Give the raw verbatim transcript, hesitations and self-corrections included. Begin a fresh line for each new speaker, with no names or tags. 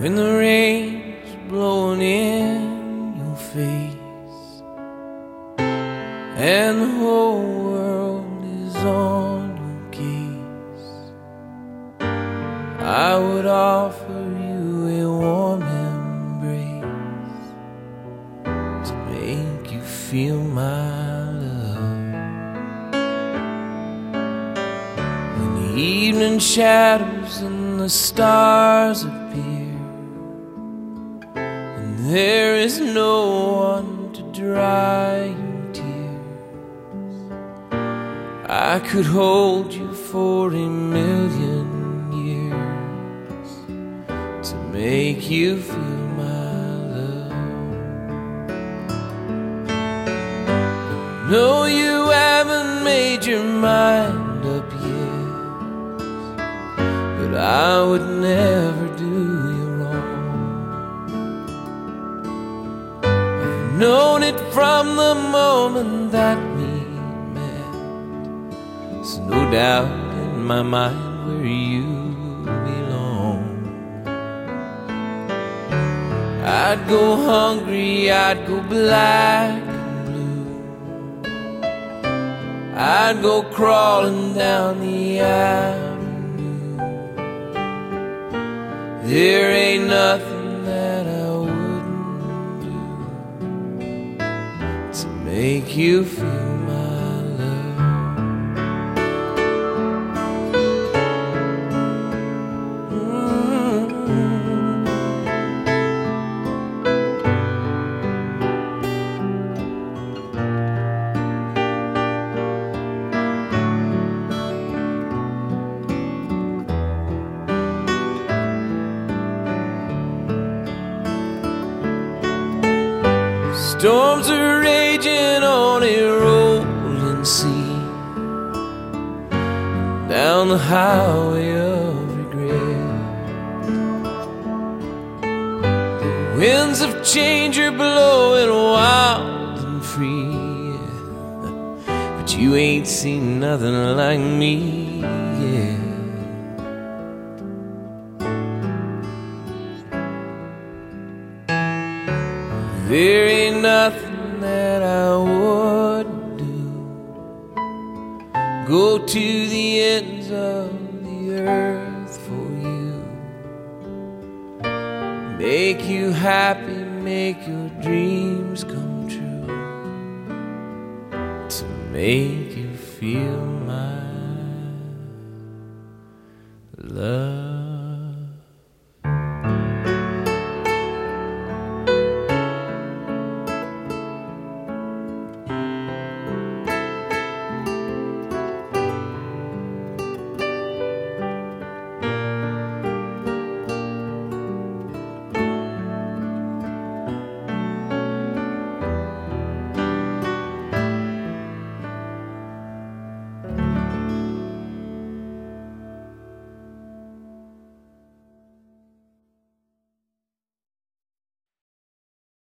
when the rain's blowing in your face and the whole world is on your case, I would offer you a warm embrace to make you feel my love. When the evening shadows and the stars appear, and there is no one to dry your tears, I could hold you for a million years to make you feel my love. No, you haven't made your mind up yet, but I would never do you wrong. I've known it from the moment that we met, so no doubt in my mind where you belong. I'd go hungry, I'd go black and blue, I'd go crawling down the avenue. There ain't nothing that I wouldn't do to make you feel my love. Storms are raging on a rolling sea, down the highway of regret. The winds of change are blowing wild and free, but you ain't seen nothing like me yet. There ain't nothing that I wouldn't do, go to the ends of the earth for you, make you happy, make your dreams come true, to make you feel my